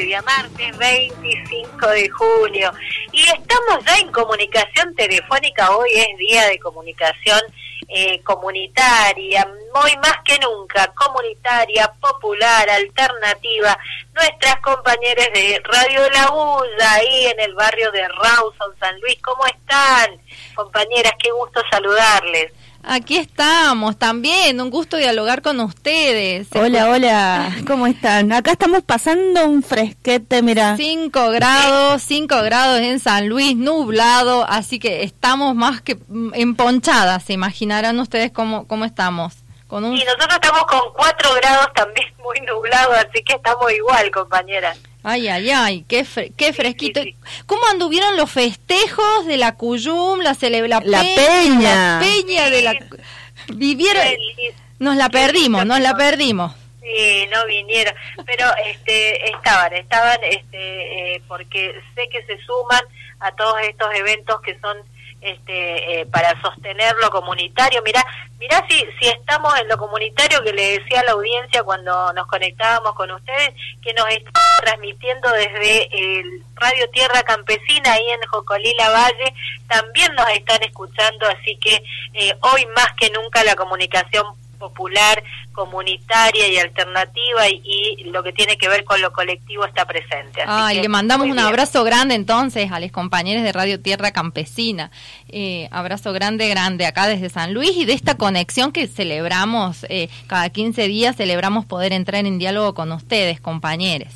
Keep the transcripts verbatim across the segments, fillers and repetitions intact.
día martes veinticinco de junio. Y estamos ya en comunicación telefónica. Hoy es día de comunicación eh, comunitaria, hoy más que nunca, comunitaria, popular, alternativa. Nuestras compañeras de Radio La Bulla, ahí en el barrio de Rawson, San Luis. ¿Cómo están, compañeras? Qué gusto saludarles. Aquí estamos también, un gusto dialogar con ustedes. Hola, hola, ¿cómo están? Acá estamos pasando un fresquete, mira. Cinco grados, cinco grados en San Luis, nublado, así que estamos más que emponchadas, se imaginarán ustedes cómo, cómo estamos. Con un... Y nosotros estamos con cuatro grados también muy nublado, así que estamos igual, compañeras. Ay, ay, ay, qué, fre qué fresquito. Sí, sí, sí. ¿Cómo anduvieron los festejos de la Cuyum, la, cele la, la peña, peña? La peña de la... Vivieron... Nos la perdimos, nos la perdimos. Sí, no vinieron, pero este estaban, estaban este eh, porque sé que se suman a todos estos eventos que son este eh, para sostener lo comunitario. Mirá, mirá si si estamos en lo comunitario, que le decía a la audiencia cuando nos conectábamos con ustedes, que nos están transmitiendo desde el Radio Tierra Campesina, ahí en Jocolila Valle, también nos están escuchando, así que eh, hoy más que nunca la comunicación popular, comunitaria y alternativa y, y lo que tiene que ver con lo colectivo está presente. Así Ay, que, le mandamos un bien. abrazo grande entonces a los compañeros de Radio Tierra Campesina. Eh, abrazo grande, grande acá desde San Luis y de esta conexión que celebramos eh, cada quince días, celebramos poder entrar en diálogo con ustedes, compañeros.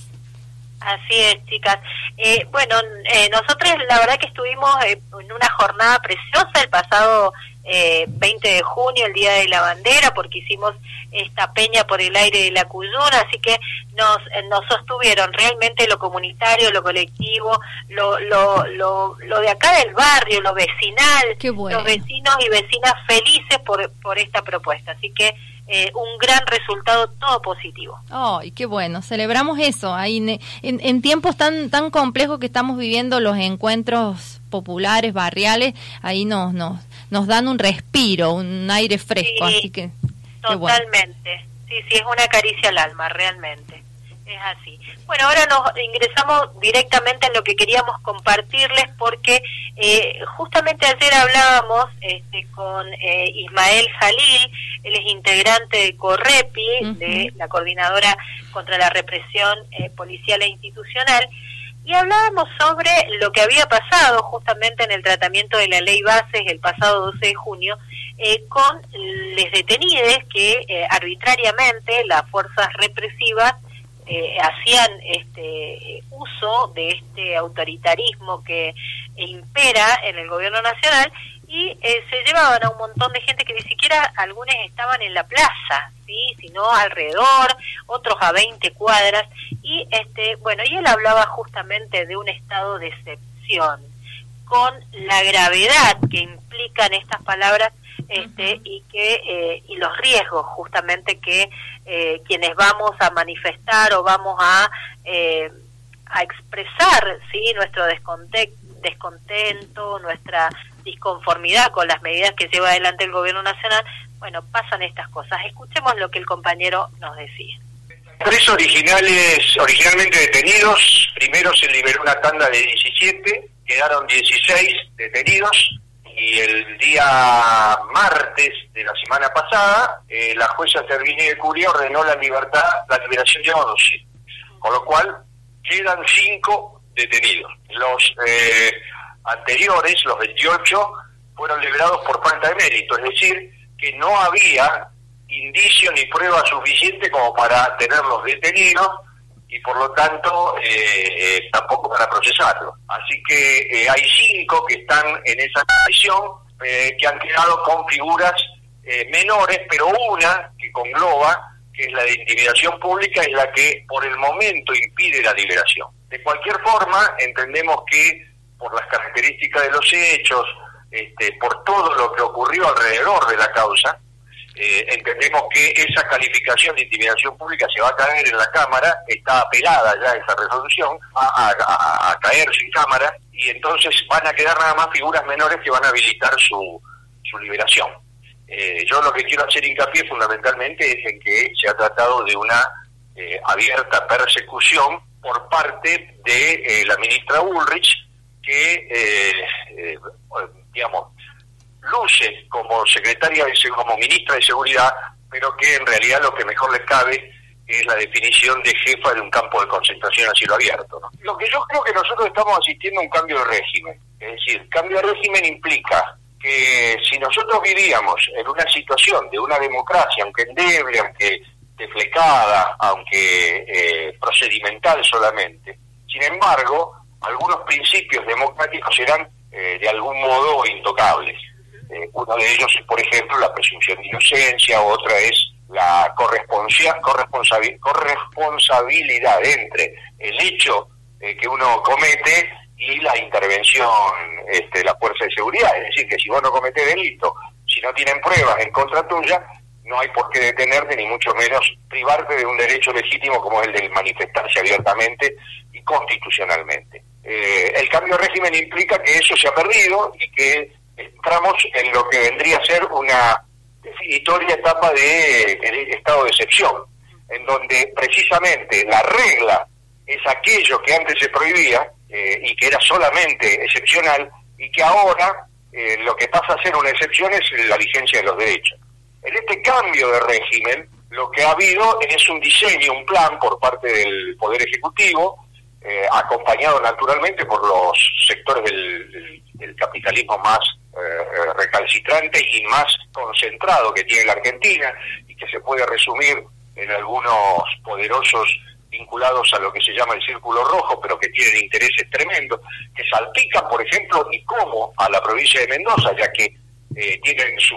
Así es, chicas. Eh, bueno, eh, nosotros la verdad que estuvimos eh, en una jornada preciosa el pasado eh, veinte de junio, el Día de la Bandera, porque hicimos esta peña por el aire de la Cuyum, así que nos nos sostuvieron realmente lo comunitario, lo colectivo, lo lo lo, lo de acá del barrio, lo vecinal, Qué bueno. Los vecinos y vecinas felices por por esta propuesta, así que Eh, un gran resultado, todo positivo. Ay, qué bueno, celebramos eso. Ahí en, en, en tiempos tan tan complejos que estamos viviendo, los encuentros populares, barriales, ahí nos nos nos dan un respiro, un aire fresco, Sí, así que totalmente. Bueno. Sí, sí, es una caricia al alma, realmente. Es así. Bueno, ahora nos ingresamos directamente en lo que queríamos compartirles porque eh, justamente ayer hablábamos este, con eh, Ismael Jalil, él es integrante de CORREPI, uh-huh. de la Coordinadora contra la Represión eh, Policial e Institucional, y hablábamos sobre lo que había pasado justamente en el tratamiento de la Ley Bases el pasado doce de junio, eh, con les detenidos que eh, arbitrariamente las fuerzas represivas Eh, hacían este uso de este autoritarismo que impera en el gobierno nacional y eh, se llevaban a un montón de gente que ni siquiera algunos estaban en la plaza, sí, sino alrededor, otros a veinte cuadras y este bueno y él hablaba justamente de un estado de excepción con la gravedad que implican estas palabras este uh-huh. y que eh, y los riesgos justamente que eh, quienes vamos a manifestar o vamos a eh, a expresar sí nuestro descontento, descontento, nuestra disconformidad con las medidas que lleva adelante el gobierno nacional, bueno, pasan estas cosas. Escuchemos lo que el compañero nos decía. Presos originales, originalmente detenidos, primero se liberó una tanda de diecisiete, quedaron dieciséis detenidos. Y el día martes de la semana pasada, eh, la jueza Servini de Curia ordenó la libertad, la liberación de once, con lo cual quedan cinco detenidos. Los eh, anteriores, los veintiocho, fueron liberados por falta de mérito, es decir, que no había indicio ni prueba suficiente como para tenerlos detenidos y por lo tanto eh, eh, tampoco para procesarlo. Así que eh, hay cinco que están en esa condición, eh, que han quedado con figuras eh, menores, pero una que congloba, que es la de intimidación pública, es la que por el momento impide la liberación. De cualquier forma, entendemos que por las características de los hechos, este, por todo lo que ocurrió alrededor de la causa, Eh, entendemos que esa calificación de intimidación pública se va a caer en la Cámara, está apelada ya esa resolución, a, a, a, a caer sin Cámara, y entonces van a quedar nada más figuras menores que van a habilitar su, su liberación. Eh, yo lo que quiero hacer hincapié fundamentalmente es en que se ha tratado de una eh, abierta persecución por parte de eh, la ministra Bullrich, que, eh, eh, digamos, luce como secretaria, de, como ministra de Seguridad, pero que en realidad lo que mejor les cabe es la definición de jefa de un campo de concentración a cielo abierto, ¿no? Lo que yo creo que nosotros estamos asistiendo a un cambio de régimen. Es decir, cambio de régimen implica que si nosotros vivíamos en una situación de una democracia, aunque endeble, aunque deflecada, aunque eh, procedimental solamente, sin embargo, algunos principios democráticos eran eh, de algún modo intocables. Eh, uno de ellos es, por ejemplo, la presunción de inocencia, otra es la corresponsa, corresponsabil, corresponsabilidad entre el hecho eh, que uno comete y la intervención este, de la fuerza de seguridad. Es decir, que si vos no cometés delito, si no tienen pruebas en contra tuya, no hay por qué detenerte, ni mucho menos privarte de un derecho legítimo como el de manifestarse abiertamente y constitucionalmente. Eh, el cambio de régimen implica que eso se ha perdido y que entramos en lo que vendría a ser una definitoria etapa de, de estado de excepción, en donde precisamente la regla es aquello que antes se prohibía eh, y que era solamente excepcional, y que ahora eh, lo que pasa a ser una excepción es la vigencia de los derechos. En este cambio de régimen, lo que ha habido es un diseño, un plan por parte del Poder Ejecutivo, eh, acompañado naturalmente por los sectores del, del, del capitalismo más eh, recalcitrante y más concentrado que tiene la Argentina, y que se puede resumir en algunos poderosos vinculados a lo que se llama el Círculo Rojo, pero que tienen intereses tremendos, que salpican, por ejemplo, y cómo a la provincia de Mendoza, ya que eh, tienen su,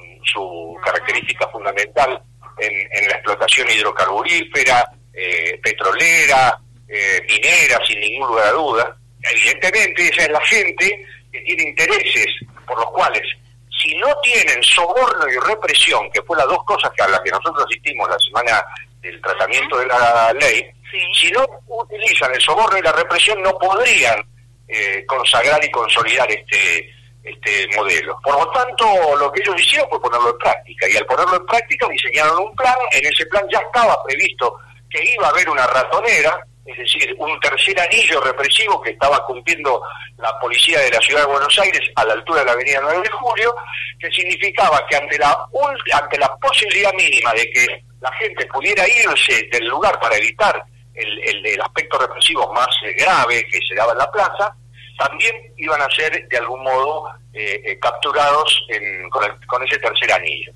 su característica fundamental en, en la explotación hidrocarburífera, eh, petrolera, eh, minera, sin ningún lugar a duda. Evidentemente esa es la gente que tiene intereses por los cuales, si no tienen soborno y represión, que fue las dos cosas a las que nosotros asistimos la semana del tratamiento de la ley, sí. Si no utilizan el soborno y la represión, no podrían eh, consagrar y consolidar este este modelo. Por lo tanto, lo que ellos hicieron fue ponerlo en práctica, y al ponerlo en práctica diseñaron un plan. En ese plan ya estaba previsto que iba a haber una ratonera, es decir, un tercer anillo represivo que estaba cumpliendo la policía de la Ciudad de Buenos Aires a la altura de la avenida nueve de julio, que significaba que ante la ante la posibilidad mínima de que la gente pudiera irse del lugar para evitar el, el, el aspecto represivo más eh, grave que se daba en la plaza, también iban a ser de algún modo eh, eh, capturados en, con, el, con ese tercer anillo.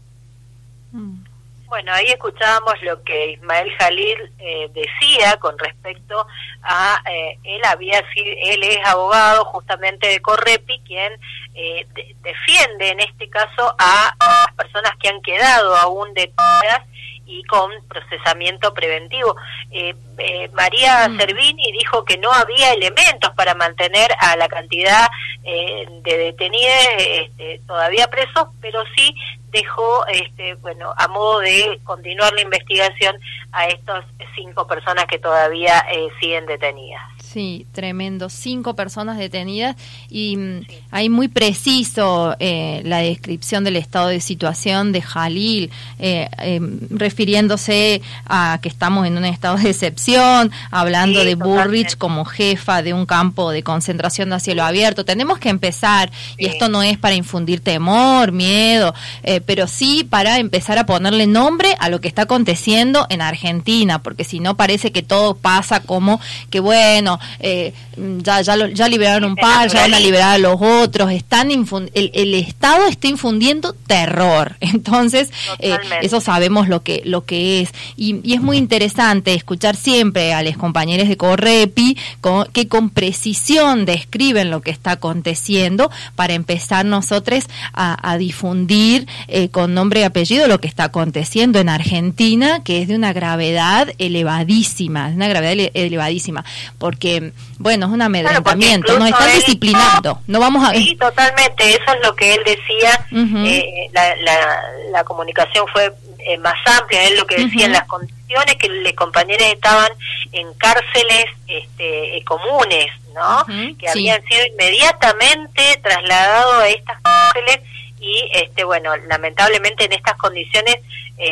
Bueno, ahí escuchábamos lo que Ismael Jalil eh, decía con respecto a, eh, él había sido, él es abogado justamente de Correpi, quien eh, de, defiende en este caso a, a las personas que han quedado aún detenidas y con procesamiento preventivo. Eh, eh, María mm. Servini dijo que no había elementos para mantener a la cantidad eh, de detenidos este, todavía presos, pero sí dejó, este, bueno, a modo de continuar la investigación a estas cinco personas que todavía eh, siguen detenidas. Sí, tremendo. Cinco personas detenidas y sí. Ahí muy preciso eh, la descripción del estado de situación de Jalil, eh, eh, refiriéndose a que estamos en un estado de excepción, hablando sí, de totalmente. Bullrich como jefa de un campo de concentración a cielo abierto. Tenemos que empezar, sí. Y esto no es para infundir temor, miedo, eh, pero sí para empezar a ponerle nombre a lo que está aconteciendo en Argentina, porque si no parece que todo pasa como que bueno, Eh, ya ya lo, ya liberaron un par, ya van a liberar a los otros, están infund- el, el Estado está infundiendo terror, entonces eh, eso sabemos lo que lo que es, y, y es muy interesante escuchar siempre a los compañeros de Correpi con, que con precisión describen lo que está aconteciendo para empezar nosotros a, a difundir eh, con nombre y apellido lo que está aconteciendo en Argentina, que es de una gravedad elevadísima, una gravedad ele- elevadísima, porque bueno, es un amedrentamiento, claro, nos están él, disciplinando, no vamos a... Sí, totalmente, eso es lo que él decía, uh-huh. eh, la, la, la comunicación fue eh, más amplia, él lo que decía, uh-huh. en las condiciones que los compañeros estaban en cárceles este, eh, comunes, ¿no? Uh-huh. Que sí. habían sido inmediatamente trasladados a estas cárceles y, este, bueno, lamentablemente en estas condiciones... Eh,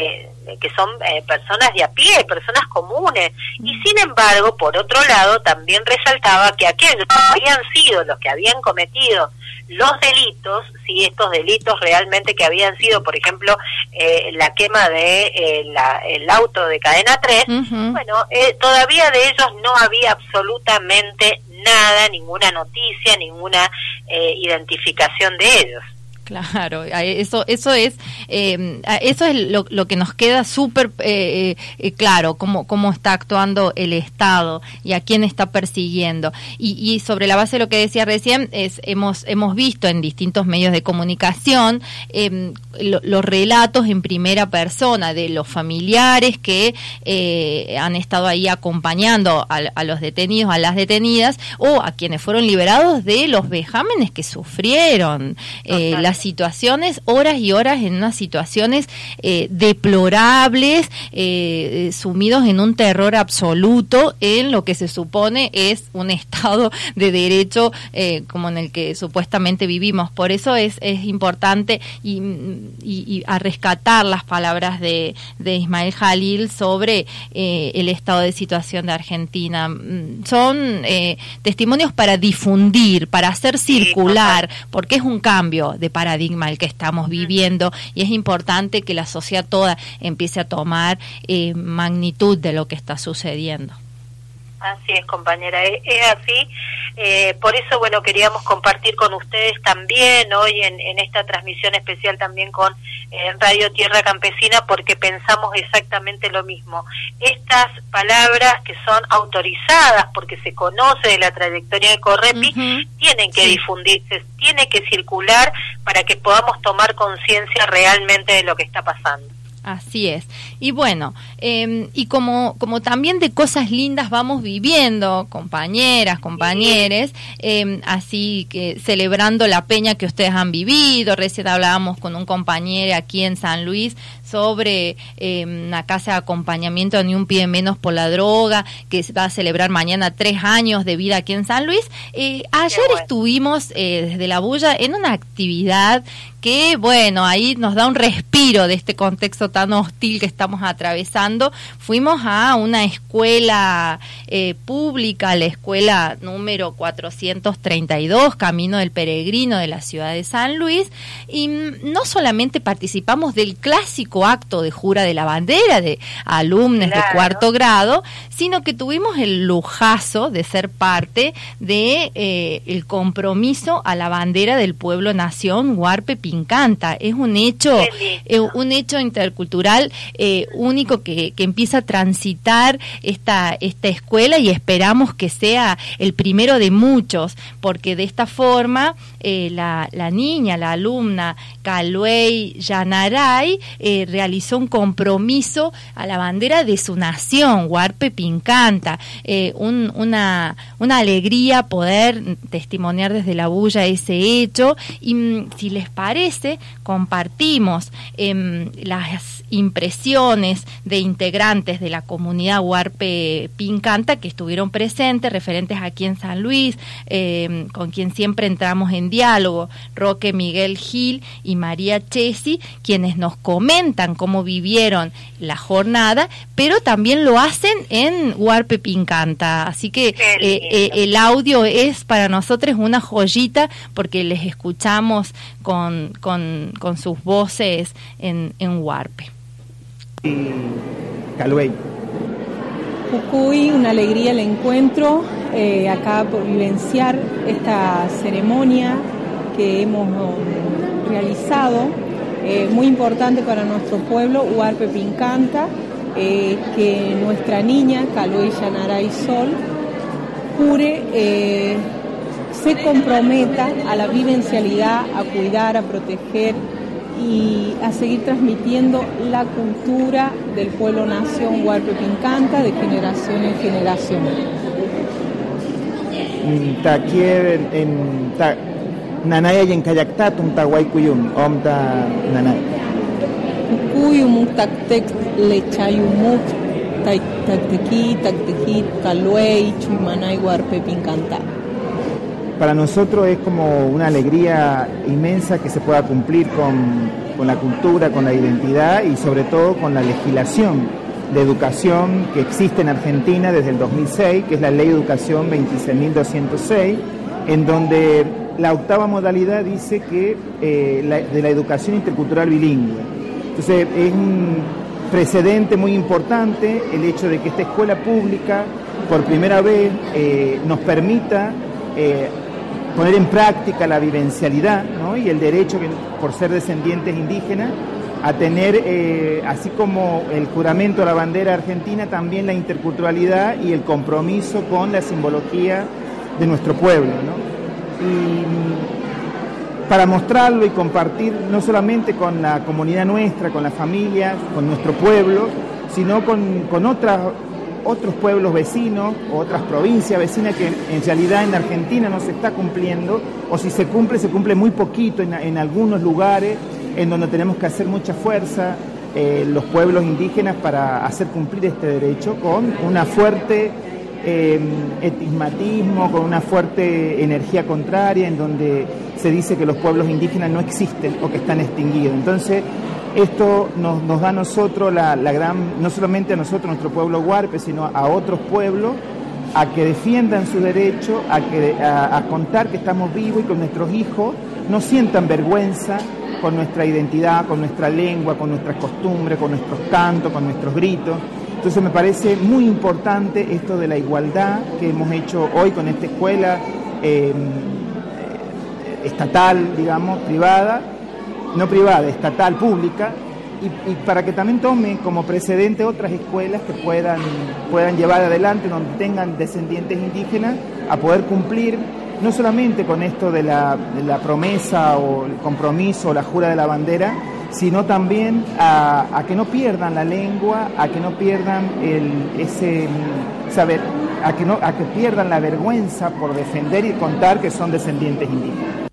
que son eh, personas de a pie, personas comunes. Y sin embargo, por otro lado, también resaltaba que aquellos que habían sido los que habían cometido los delitos, si estos delitos realmente que habían sido, por ejemplo, eh, la quema de eh, la, el auto de Cadena tres, uh-huh. bueno, eh, todavía de ellos no había absolutamente nada, ninguna noticia, ninguna eh, identificación de ellos. Claro, eso eso es eh, eso es lo, lo que nos queda súper eh, eh, claro, cómo, cómo está actuando el Estado y a quién está persiguiendo. Y, y sobre la base de lo que decía recién, es hemos hemos visto en distintos medios de comunicación eh, lo, los relatos en primera persona de los familiares que eh, han estado ahí acompañando a, a los detenidos, a las detenidas, o a quienes fueron liberados de los vejámenes que sufrieron. Eh, las situaciones, horas y horas en unas situaciones eh, deplorables, eh, sumidos en un terror absoluto en lo que se supone es un Estado de derecho eh, como en el que supuestamente vivimos. Por eso es, es importante y, y, y a rescatar las palabras de, de Ismael Jalil sobre eh, el estado de situación de Argentina. Son eh, testimonios para difundir, para hacer circular, porque es un cambio de paradigma el que estamos viviendo y es importante que la sociedad toda empiece a tomar eh, magnitud de lo que está sucediendo. Así es, compañera, es, es así. Eh, por eso, bueno, queríamos compartir con ustedes también hoy en, en esta transmisión especial también con eh, Radio Tierra Campesina, porque pensamos exactamente lo mismo. Estas palabras que son autorizadas porque se conoce de la trayectoria de Correpi, uh-huh. tienen que sí. difundirse, tiene que circular para que podamos tomar conciencia realmente de lo que está pasando. Así es. Y bueno, eh, y como como también de cosas lindas vamos viviendo, compañeras, compañeres, eh, así que celebrando la peña que ustedes han vivido. Recién hablábamos con un compañero aquí en San Luis sobre eh, una casa de acompañamiento de Ni un pie menos por la droga, que se va a celebrar mañana tres años de vida aquí en San Luis. Eh, ayer bueno. estuvimos eh, desde La Bulla en una actividad que, bueno, ahí nos da un respiro de este contexto tan hostil que estamos atravesando. Fuimos a una escuela eh, pública, la escuela número cuatrocientos treinta y dos, Camino del Peregrino de la ciudad de San Luis, y no solamente participamos del clásico acto de jura de la bandera de alumnos claro. de cuarto grado, sino que tuvimos el lujazo de ser parte de eh, el compromiso a la bandera del pueblo nación Huarpe Pincanta. Es un hecho eh, un hecho intercultural eh, único que, que empieza a transitar esta esta escuela, y esperamos que sea el primero de muchos, porque de esta forma eh, la, la niña, la alumna Caluey Yanaray eh, realizó un compromiso a la bandera de su nación, Huarpe Pincanta. Eh, un, una, una alegría poder testimoniar desde La Bulla ese hecho, y si les parece, compartimos eh, las impresiones de integrantes de la comunidad Huarpe Pincanta que estuvieron presentes, referentes aquí en San Luis, eh, con quien siempre entramos en diálogo, Roque Miguel Gil y María Chesi, quienes nos comentan cómo vivieron la jornada, pero también lo hacen en Huarpe Pincanta. Así que eh, eh, el audio es para nosotros una joyita, porque les escuchamos con, con, con sus voces en, en Huarpe. Caluey. Jujuy, una alegría el encuentro, eh, acá por vivenciar esta ceremonia que hemos realizado, eh, muy importante para nuestro pueblo, Huarpe Pincanta, eh, que nuestra niña, Caluey Yanaray Sol, jure, eh, se comprometa a la vivencialidad, a cuidar, a proteger y a seguir transmitiendo la cultura del pueblo nación Huarpe Pincanta de generación en generación. Taquier en ta nanaya y en kayaktat un tahuaycuyum omta nanay. Cuyum taktek lechayumuk taktequi taktequi caluey chumanay Huarpe Pincanta. Para nosotros es como una alegría inmensa que se pueda cumplir con con la cultura, con la identidad y sobre todo con la legislación de educación que existe en Argentina desde el dos mil seis, que es la Ley de Educación veintiséis mil doscientos seis, en donde la octava modalidad dice que eh, la, de la educación intercultural bilingüe. Entonces es un precedente muy importante el hecho de que esta escuela pública por primera vez eh, nos permita eh, poner en práctica la vivencialidad, ¿no? Y el derecho que, por ser descendientes indígenas a tener, eh, así como el juramento a la bandera argentina, también la interculturalidad y el compromiso con la simbología de nuestro pueblo, ¿no? Y para mostrarlo y compartir no solamente con la comunidad nuestra, con las familias, con nuestro pueblo, sino con, con otras, otros pueblos vecinos o otras provincias vecinas que en realidad en Argentina no se está cumpliendo, o si se cumple, se cumple muy poquito en, en algunos lugares en donde tenemos que hacer mucha fuerza eh, los pueblos indígenas para hacer cumplir este derecho con una fuerte eh, etismatismo, con una fuerte energía contraria, en donde se dice que los pueblos indígenas no existen o que están extinguidos. Entonces, esto nos, nos da a nosotros la, la gran, no solamente a nosotros, nuestro pueblo huarpe, sino a otros pueblos, a que defiendan su derecho, a, que, a, a contar que estamos vivos y que nuestros hijos no sientan vergüenza con nuestra identidad, con nuestra lengua, con nuestras costumbres, con nuestros cantos, con nuestros gritos. Entonces me parece muy importante esto de la igualdad que hemos hecho hoy con esta escuela eh, estatal, digamos, privada, no privada, estatal, pública, y, y para que también tome como precedente otras escuelas que puedan, puedan llevar adelante, donde tengan descendientes indígenas, a poder cumplir no solamente con esto de la, de la promesa o el compromiso o la jura de la bandera, sino también a, a que no pierdan la lengua, a que no pierdan el, ese saber, a que no, a que pierdan la vergüenza por defender y contar que son descendientes indígenas.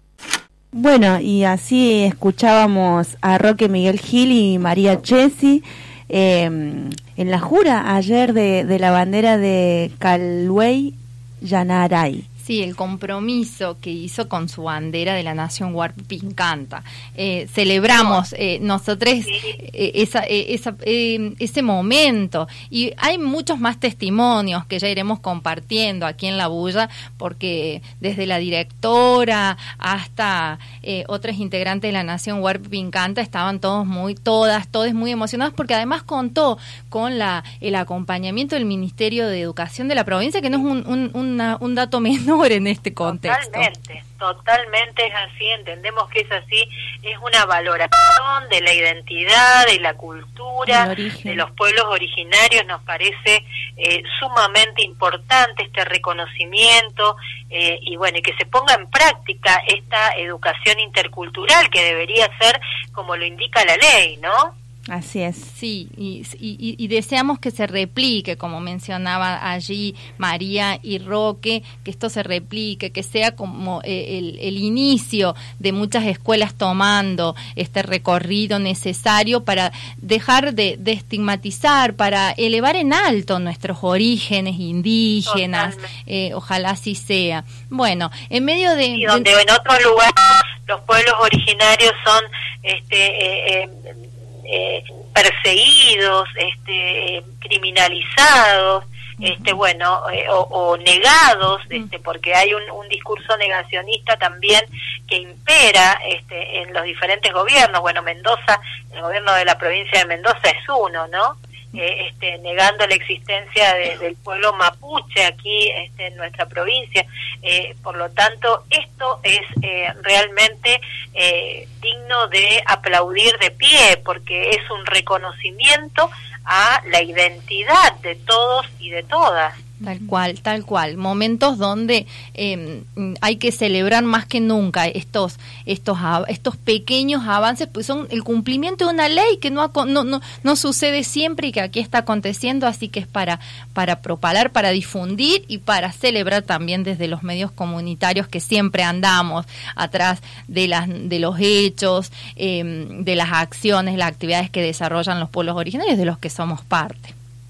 Bueno, y así escuchábamos a Roque Miguel Gil y María Chesi eh, en la jura ayer de, de la bandera de Calhuey Yanaray. Sí, el compromiso que hizo con su bandera de la nación huarpe Pincanta. Eh, celebramos eh, nosotros eh, esa, eh, esa, eh, ese momento, y hay muchos más testimonios que ya iremos compartiendo aquí en La Bulla, porque desde la directora hasta eh, otras integrantes de la nación huarpe Pincanta estaban todos muy, todas, todos muy emocionados, porque además contó con la el acompañamiento del Ministerio de Educación de la provincia, que no es un, un, una, un dato menor en este contexto. Totalmente, totalmente es así, entendemos que es así, es una valoración de la identidad, de la cultura, de los pueblos originarios. Nos parece eh, sumamente importante este reconocimiento eh, y bueno, y que se ponga en práctica esta educación intercultural que debería ser como lo indica la ley, ¿no? Así es. Sí, y, y, y deseamos que se replique, como mencionaba allí María y Roque, que esto se replique, que sea como eh, el, el inicio de muchas escuelas tomando este recorrido necesario para dejar de, de estigmatizar, para elevar en alto nuestros orígenes indígenas. Eh, ojalá así sea. Bueno, en medio de... Y donde de... en otros lugares los pueblos originarios son... este eh, eh, Eh, perseguidos, este, criminalizados, este, bueno, eh, o, o negados, este, porque hay un, un discurso negacionista también que impera este, en los diferentes gobiernos. Bueno, Mendoza, el gobierno de la provincia de Mendoza es uno, ¿no? Eh, este, negando la existencia de, del pueblo mapuche aquí este, en nuestra provincia. Eh, por lo tanto, esto es eh, realmente eh, digno de aplaudir de pie, porque es un reconocimiento a la identidad de todos y de todas. Tal cual, tal cual. Momentos donde eh, hay que celebrar más que nunca estos estos estos pequeños avances, pues son el cumplimiento de una ley que no no no, no sucede siempre y que aquí está aconteciendo, así que es para para propagar, para difundir y para celebrar también desde los medios comunitarios, que siempre andamos atrás de las de los hechos, eh, de las acciones, las actividades que desarrollan los pueblos originarios de los que somos parte.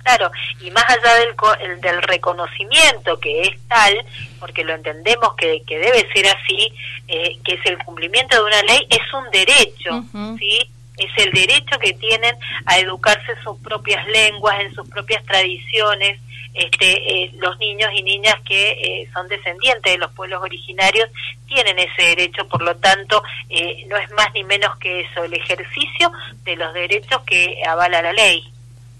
Claro, y más allá del, el, del reconocimiento que es tal, porque lo entendemos que, que debe ser así, eh, que es el cumplimiento de una ley, es un derecho, uh-huh. ¿sí? Es el derecho que tienen a educarse en sus propias lenguas, en sus propias tradiciones. Este, eh, los niños y niñas que eh, son descendientes de los pueblos originarios tienen ese derecho, por lo tanto, eh, no es más ni menos que eso, el ejercicio de los derechos que avala la ley.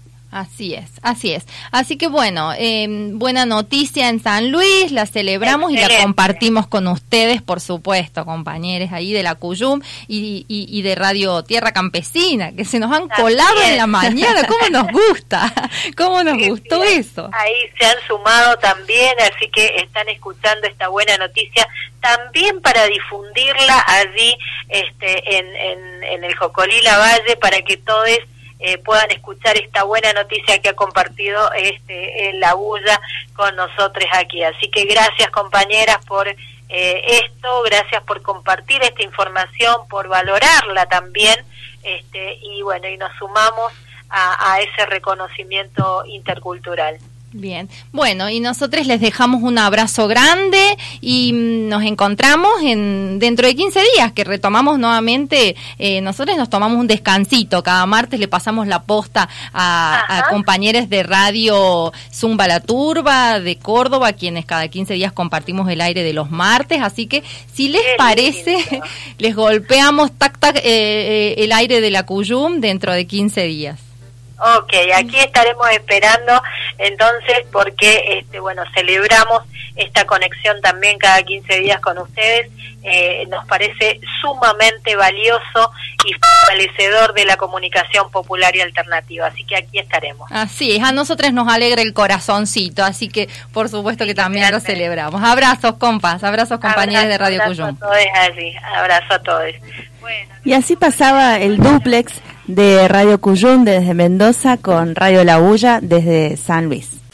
Así es, así es. Así que bueno, eh, buena noticia en San Luis, la celebramos. Excelente. Y la compartimos con ustedes, por supuesto, compañeros ahí de la Cuyum y, y, y de Radio Tierra Campesina, que se nos han también colado en la mañana. ¿Cómo nos gusta? ¿Cómo nos sí, gustó sí, eso? Ahí se han sumado también, así que están escuchando esta buena noticia, también para difundirla allí este, en, en, en el Jocolila Valle, para que todos Eh, puedan escuchar esta buena noticia que ha compartido este eh, la bulla con nosotros aquí. Así que gracias, compañeras, por eh, esto, gracias por compartir esta información, por valorarla también, este y bueno, y nos sumamos a, a ese reconocimiento intercultural. Bien, bueno, y nosotros les dejamos un abrazo grande y nos encontramos en dentro de quince días, que retomamos nuevamente. Eh, nosotros nos tomamos un descansito, cada martes le pasamos la posta a, a compañeros de Radio Zumba La Turba de Córdoba, quienes cada quince días compartimos el aire de los martes, así que si les Qué parece, lindo. Les golpeamos tac tac eh, eh, el aire de la Cuyum dentro de quince días. Ok, aquí estaremos esperando entonces, porque este bueno, celebramos esta conexión también cada quince días con ustedes. Eh, nos parece sumamente valioso y fortalecedor de la comunicación popular y alternativa, así que aquí estaremos. Así es, a nosotros nos alegra el corazoncito, así que por supuesto que también lo celebramos. Abrazos, compas, abrazos, compañeros de Radio Cuyum. Abrazo a todos allí, abrazo a todos. Bueno, y así pasaba el dúplex de Radio Cuyum desde Mendoza con Radio La Bulla desde San Luis.